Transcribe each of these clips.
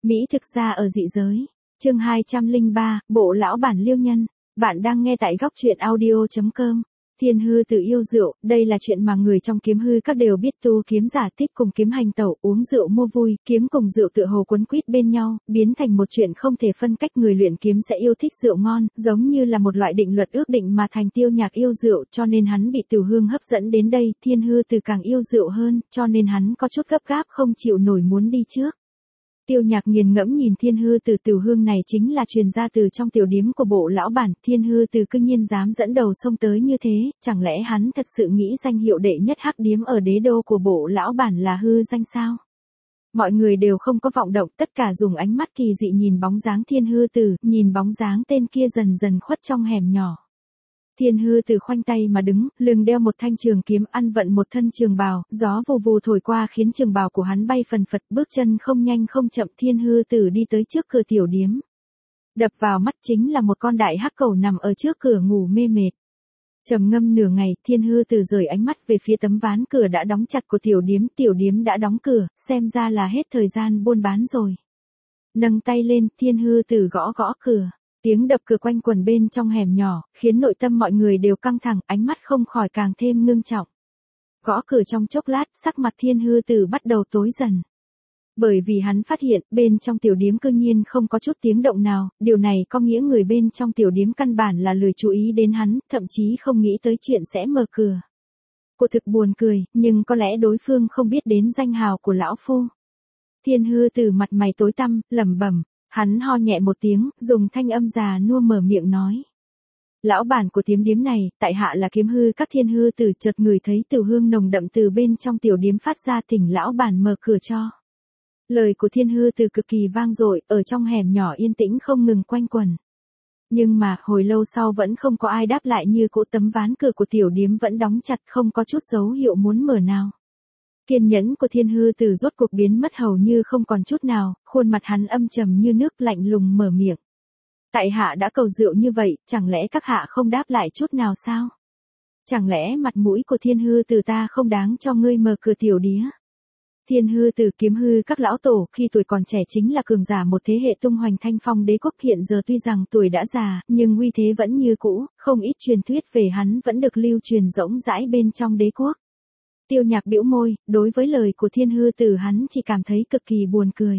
Mỹ thực ra ở dị giới. Chương 203, Bộ lão bản liêu nhân. Bạn đang nghe tại góc truyện audio.com. Thiên hư tự yêu rượu, đây là chuyện mà người trong kiếm hư các đều biết. Tu kiếm giả tích cùng kiếm hành tẩu, uống rượu mua vui, kiếm cùng rượu tựa hồ quấn quýt bên nhau, biến thành một chuyện không thể phân cách. Người luyện kiếm sẽ yêu thích rượu ngon, giống như là một loại định luật ước định mà thành Tiêu Nhạc yêu rượu, cho nên hắn bị Tửu Hương hấp dẫn đến đây. Thiên hư từ càng yêu rượu hơn, cho nên hắn có chút gấp gáp không chịu nổi muốn đi trước. Tiêu Nhạc nghiền ngẫm nhìn Thiên hư từ. Tửu Hương này chính là truyền ra từ trong tiểu điếm của bộ lão bản. Thiên hư từ cư nhiên dám dẫn đầu xông tới như thế, chẳng lẽ hắn thật sự nghĩ danh hiệu đệ nhất hắc điếm ở đế đô của bộ lão bản là hư danh sao? Mọi người đều không có vọng động, tất cả dùng ánh mắt kỳ dị nhìn bóng dáng Thiên hư từ, nhìn bóng dáng tên kia dần dần khuất trong hẻm nhỏ. Thiên hư từ khoanh tay mà đứng, lưng đeo một thanh trường kiếm, ăn vận một thân trường bào, gió vù vù thổi qua khiến trường bào của hắn bay phần phật, bước chân không nhanh không chậm. Thiên hư từ đi tới trước cửa tiểu điếm. Đập vào mắt chính là một con đại hắc cẩu nằm ở trước cửa ngủ mê mệt. Trầm ngâm nửa ngày, Thiên hư từ rời ánh mắt về phía tấm ván cửa đã đóng chặt của tiểu điếm đã đóng cửa, xem ra là hết thời gian buôn bán rồi. Nâng tay lên, Thiên hư từ gõ gõ cửa. Tiếng đập cửa quanh quẩn bên trong hẻm nhỏ, khiến nội tâm mọi người đều căng thẳng, ánh mắt không khỏi càng thêm ngưng trọng. Gõ cửa trong chốc lát, sắc mặt Thiên hư từ bắt đầu tối dần. Bởi vì hắn phát hiện, bên trong tiểu điếm cư nhiên không có chút tiếng động nào, điều này có nghĩa người bên trong tiểu điếm căn bản là lười chú ý đến hắn, thậm chí không nghĩ tới chuyện sẽ mở cửa. Cô thực buồn cười, nhưng có lẽ đối phương không biết đến danh hào của lão phu. Thiên hư từ mặt mày tối tăm, lẩm bẩm. Hắn ho nhẹ một tiếng, dùng thanh âm già nua mở miệng nói. Lão bản của tiệm điếm này, tại hạ là kiếm hư các. Thiên hư từ chợt ngửi thấy Tửu Hương nồng đậm từ bên trong tiểu điếm phát ra, thỉnh lão bản mở cửa cho. Lời của Thiên hư từ cực kỳ vang dội, ở trong hẻm nhỏ yên tĩnh không ngừng quanh quẩn. Nhưng mà, hồi lâu sau vẫn không có ai đáp lại, như cũ tấm ván cửa của tiểu điếm vẫn đóng chặt, không có chút dấu hiệu muốn mở nào. Kiên nhẫn của Thiên hư từ rốt cuộc biến mất hầu như không còn chút nào, khuôn mặt hắn âm trầm như nước, lạnh lùng mở miệng. Tại hạ đã cầu rượu như vậy, chẳng lẽ các hạ không đáp lại chút nào sao? Chẳng lẽ mặt mũi của Thiên hư từ ta không đáng cho ngươi mở cửa tiểu đĩa? Thiên hư từ kiếm hư các lão tổ, khi tuổi còn trẻ chính là cường giả một thế hệ tung hoành thanh phong đế quốc. Hiện giờ tuy rằng tuổi đã già, nhưng uy thế vẫn như cũ, không ít truyền thuyết về hắn vẫn được lưu truyền rộng rãi bên trong đế quốc. Tiêu Nhạc bĩu môi, đối với lời của Thiên hư từ hắn chỉ cảm thấy cực kỳ buồn cười.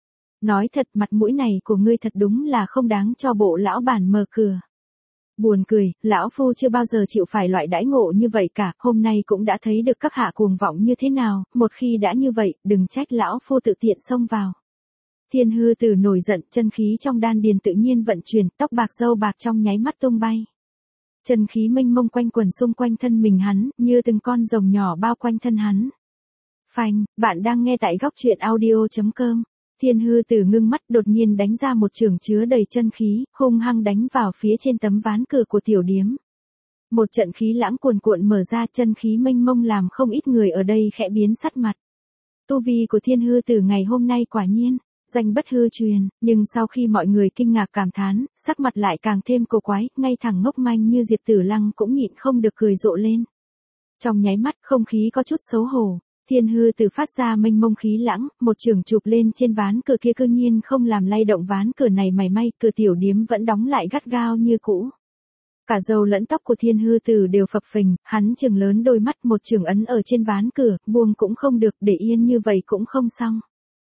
Nói thật, mặt mũi này của ngươi thật đúng là không đáng cho bộ lão bản mở cửa. Buồn cười, lão phu chưa bao giờ chịu phải loại đãi ngộ như vậy cả, hôm nay cũng đã thấy được các hạ cuồng vọng như thế nào, một khi đã như vậy, đừng trách lão phu tự tiện xông vào. Thiên hư từ nổi giận, chân khí trong đan điền tự nhiên vận chuyển, tóc bạc râu bạc trong nháy mắt tung bay. Chân khí mênh mông quanh quẩn xung quanh thân mình hắn, như từng con rồng nhỏ bao quanh thân hắn. Phanh, bạn đang nghe tại góc truyện audio.com. Thiên hư từ ngưng mắt, đột nhiên đánh ra một chưởng chứa đầy chân khí, hung hăng đánh vào phía trên tấm ván cửa của tiểu điếm. Một trận khí lãng cuồn cuộn mở ra, chân khí mênh mông làm không ít người ở đây khẽ biến sắc mặt. Tu vi của Thiên hư từ ngày hôm nay quả nhiên danh bất hư truyền, nhưng sau khi mọi người kinh ngạc cảm thán, sắc mặt lại càng thêm cổ quái, ngay thẳng ngốc manh như Diệp Tử Lăng cũng nhịn không được cười rộ lên. Trong nháy mắt, không khí có chút xấu hổ. Thiên hư từ phát ra mênh mông khí lãng, một chưởng chụp lên trên ván cửa kia, cư nhiên không làm lay động ván cửa này mảy may, cửa tiểu điếm vẫn đóng lại gắt gao như cũ. Cả râu lẫn tóc của Thiên hư từ đều phập phình, hắn trừng lớn đôi mắt, một chưởng ấn ở trên ván cửa, buông cũng không được, để yên như vậy cũng không xong.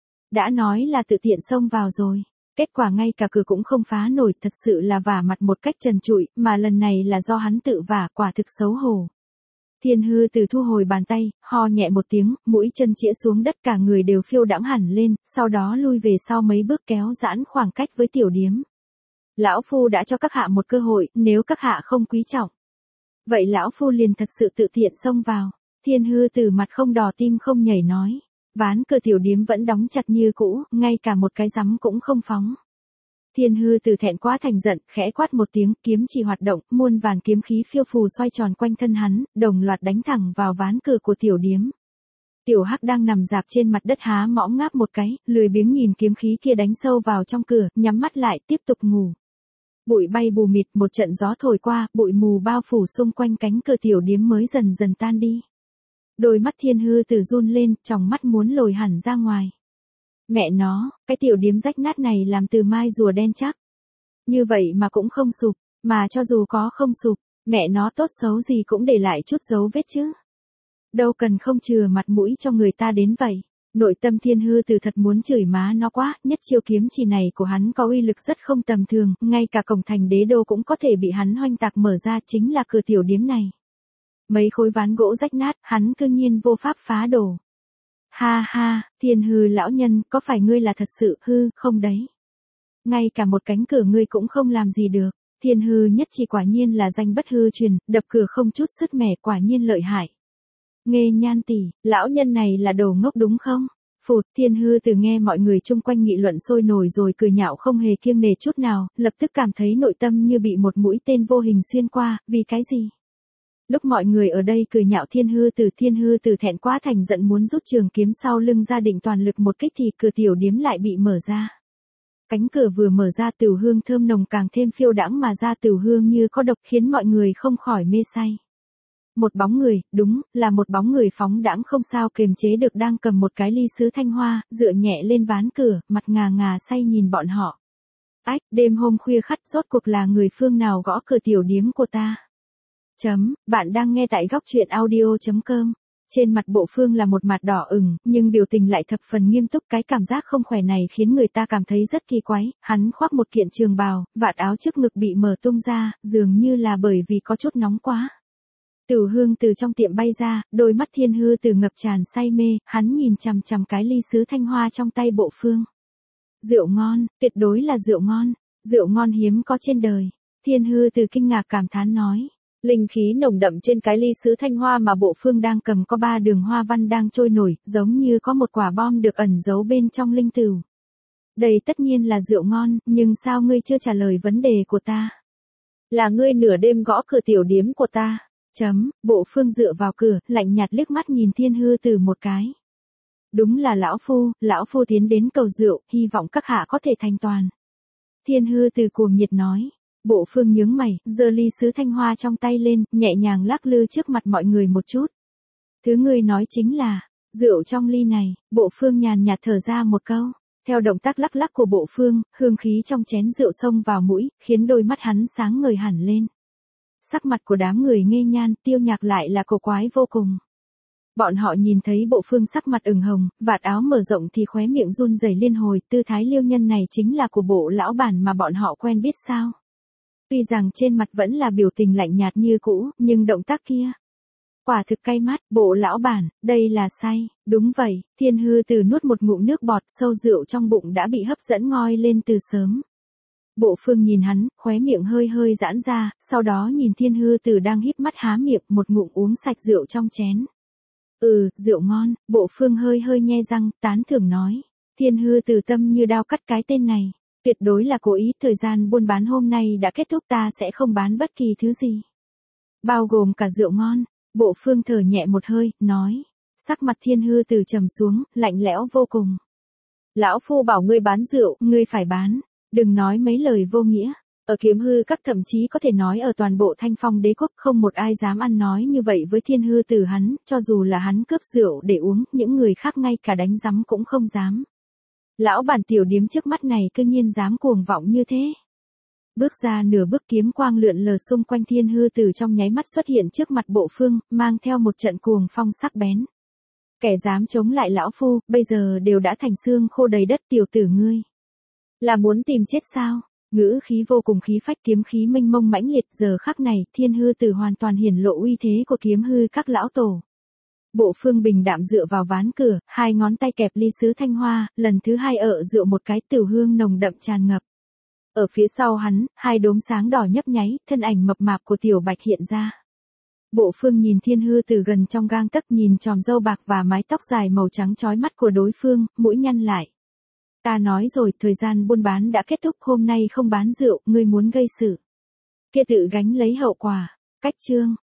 Đã nói là tự tiện xông vào rồi, kết quả ngay cả cửa cũng không phá nổi, thật sự là vả mặt một cách trần trụi, mà lần này là do hắn tự vả, quả thực xấu hổ. Thiên hư từ thu hồi bàn tay, ho nhẹ một tiếng, mũi chân chĩa xuống đất, cả người đều phiêu đãng hẳn lên, sau đó lui về sau mấy bước, kéo giãn khoảng cách với tiểu điếm. Lão phu đã cho các hạ một cơ hội, nếu các hạ không quý trọng, vậy lão phu liền thật sự tự tiện xông vào. Thiên hư từ mặt không đỏ tim không nhảy nói. Ván cửa tiểu điếm vẫn đóng chặt như cũ, ngay cả một cái rắm cũng không phóng. Thiên hư từ thẹn quá thành giận, khẽ quát một tiếng, kiếm chỉ hoạt động, muôn vàn kiếm khí phiêu phù xoay tròn quanh thân hắn, đồng loạt đánh thẳng vào ván cửa của tiểu điếm. Tiểu Hắc đang nằm rạp trên mặt đất há mõm ngáp một cái, lười biếng nhìn kiếm khí kia đánh sâu vào trong cửa, nhắm mắt lại tiếp tục ngủ. Bụi bay bù mịt, một trận gió thổi qua, bụi mù bao phủ xung quanh cánh cửa tiểu điếm mới dần dần tan đi. Đôi mắt Thiên hư từ run lên, tròng mắt muốn lồi hẳn ra ngoài. Mẹ nó, cái tiểu điếm rách nát này làm từ mai rùa đen chắc. Như vậy mà cũng không sụp, mà cho dù có không sụp, mẹ nó tốt xấu gì cũng để lại chút dấu vết chứ. Đâu cần không chừa mặt mũi cho người ta đến vậy. Nội tâm Thiên Hư Tử thật muốn chửi má nó quá, nhất chiêu kiếm chỉ này của hắn có uy lực rất không tầm thường, ngay cả cổng thành đế đô cũng có thể bị hắn hoành tạc mở ra, chính là cửa tiểu điếm này. Mấy khối ván gỗ rách nát, hắn cương nhiên vô pháp phá đổ. Ha ha, Thiên Hư lão nhân, có phải ngươi là thật sự hư không đấy? Ngay cả một cánh cửa ngươi cũng không làm gì được. Thiên Hư nhất chỉ quả nhiên là danh bất hư truyền, đập cửa không chút sứt mẻ, quả nhiên lợi hại. Nghê Nhan tỷ, lão nhân này là đồ ngốc đúng không? Phụt, Thiên Hư Tử nghe mọi người chung quanh nghị luận sôi nổi rồi cười nhạo không hề kiêng nể chút nào, lập tức cảm thấy nội tâm như bị một mũi tên vô hình xuyên qua, vì cái gì? Lúc mọi người ở đây cười nhạo Thiên Hư Tử thẹn quá thành giận muốn rút trường kiếm sau lưng ra định toàn lực một kích thì cửa tiểu điếm lại bị mở ra. Cánh cửa vừa mở ra, tửu hương thơm nồng càng thêm phiêu đãng mà ra, tửu hương như có độc khiến mọi người không khỏi mê say. Một bóng người, đúng, là một bóng người phóng đãng không sao kiềm chế được đang cầm một cái ly sứ thanh hoa, dựa nhẹ lên ván cửa, mặt ngà ngà say nhìn bọn họ. Ách, đêm hôm khuya khắt rốt cuộc là người phương nào gõ cửa tiểu điếm của ta? Bạn đang nghe tại góc truyện audio.com. Trên mặt Bộ Phương là một mặt đỏ ửng, nhưng biểu tình lại thập phần nghiêm túc, cái cảm giác không khỏe này khiến người ta cảm thấy rất kỳ quái, hắn khoác một kiện trường bào, vạt áo trước ngực bị mở tung ra, dường như là bởi vì có chút nóng quá. Tửu hương từ trong tiệm bay ra, đôi mắt Thiên Hư Tử ngập tràn say mê, hắn nhìn chằm chằm cái ly sứ thanh hoa trong tay Bộ Phương. Rượu ngon, tuyệt đối là rượu ngon hiếm có trên đời. Thiên Hư Tử kinh ngạc cảm thán nói. Linh khí nồng đậm trên cái ly sứ thanh hoa mà Bộ Phương đang cầm có 3 đường hoa văn đang trôi nổi, giống như có một quả bom được ẩn giấu bên trong linh tửu. Đây tất nhiên là rượu ngon, nhưng sao ngươi chưa trả lời vấn đề của ta? Là ngươi nửa đêm gõ cửa tiểu điếm của ta. Bộ Phương dựa vào cửa, lạnh nhạt liếc mắt nhìn Thiên Hư Tử một cái. Đúng là lão phu tiến đến cầu rượu, hy vọng các hạ có thể thành toàn. Thiên Hư Tử cuồng nhiệt nói. Bộ Phương nhướng mày, giơ ly sứ thanh hoa trong tay lên, nhẹ nhàng lắc lư trước mặt mọi người một chút. Thứ ngươi nói chính là, rượu trong ly này, Bộ Phương nhàn nhạt thở ra một câu. Theo động tác lắc lắc của Bộ Phương, hương khí trong chén rượu xông vào mũi, khiến đôi mắt hắn sáng ngời hẳn lên. Sắc mặt của đám người Nghê Nhan, Tiêu Nhạc lại là cổ quái vô cùng. Bọn họ nhìn thấy Bộ Phương sắc mặt ửng hồng, vạt áo mở rộng thì khóe miệng run rẩy liên hồi, tư thái liêu nhân này chính là của Bộ lão bản mà bọn họ quen biết sao? Tuy rằng trên mặt vẫn là biểu tình lạnh nhạt như cũ, nhưng động tác kia, quả thực cay mắt. Bộ lão bản, đây là say. Đúng vậy, Thiên Hư Tử nuốt một ngụm nước bọt, sâu rượu trong bụng đã bị hấp dẫn ngoi lên từ sớm. Bộ Phương nhìn hắn, khóe miệng hơi hơi giãn ra, sau đó nhìn Thiên Hư Tử đang híp mắt há miệng, một ngụm uống sạch rượu trong chén. Rượu ngon. Bộ Phương hơi hơi nhe răng, tán thưởng nói. Thiên Hư Tử tâm như đao cắt, cái tên này tuyệt đối là cố ý, thời gian buôn bán hôm nay đã kết thúc, ta sẽ không bán bất kỳ thứ gì, bao gồm cả rượu ngon. Bộ Phương thở nhẹ một hơi, nói. Sắc mặt Thiên Hư Tử trầm xuống, lạnh lẽo vô cùng. Lão phu bảo ngươi bán rượu, ngươi phải bán. Đừng nói mấy lời vô nghĩa. Ở Kiếm Hư Các, thậm chí có thể nói ở toàn bộ Thanh Phong Đế quốc, không một ai dám ăn nói như vậy với Thiên Hư Tử hắn, cho dù là hắn cướp rượu để uống, những người khác ngay cả đánh rắm cũng không dám. Lão bản tiểu điếm trước mắt này cư nhiên dám cuồng vọng như thế. Bước ra nửa bước, kiếm quang lượn lờ xung quanh Thiên Hư Tử trong nháy mắt xuất hiện trước mặt Bộ Phương, mang theo một trận cuồng phong sắc bén. Kẻ dám chống lại lão phu, bây giờ đều đã thành xương khô đầy đất, tiểu tử ngươi là muốn tìm chết sao? Ngữ khí vô cùng khí phách, kiếm khí mênh mông mãnh liệt, giờ khắc này, Thiên Hư Tử hoàn toàn hiển lộ uy thế của Kiếm Hư Các lão tổ. Bộ Phương bình đạm dựa vào ván cửa, hai ngón tay kẹp ly sứ thanh hoa, lần thứ hai rượu một cái, tửu hương nồng đậm tràn ngập. Ở phía sau hắn, hai đốm sáng đỏ nhấp nháy, thân ảnh mập mạp của Tiểu Bạch hiện ra. Bộ Phương nhìn Thiên Hư Tử gần trong gang tấc, nhìn tròm râu bạc và mái tóc dài màu trắng chói mắt của đối phương, mũi nhăn lại. Ta nói rồi, thời gian buôn bán đã kết thúc, hôm nay không bán rượu, ngươi muốn gây sự, kia tự gánh lấy hậu quả. Cách chương.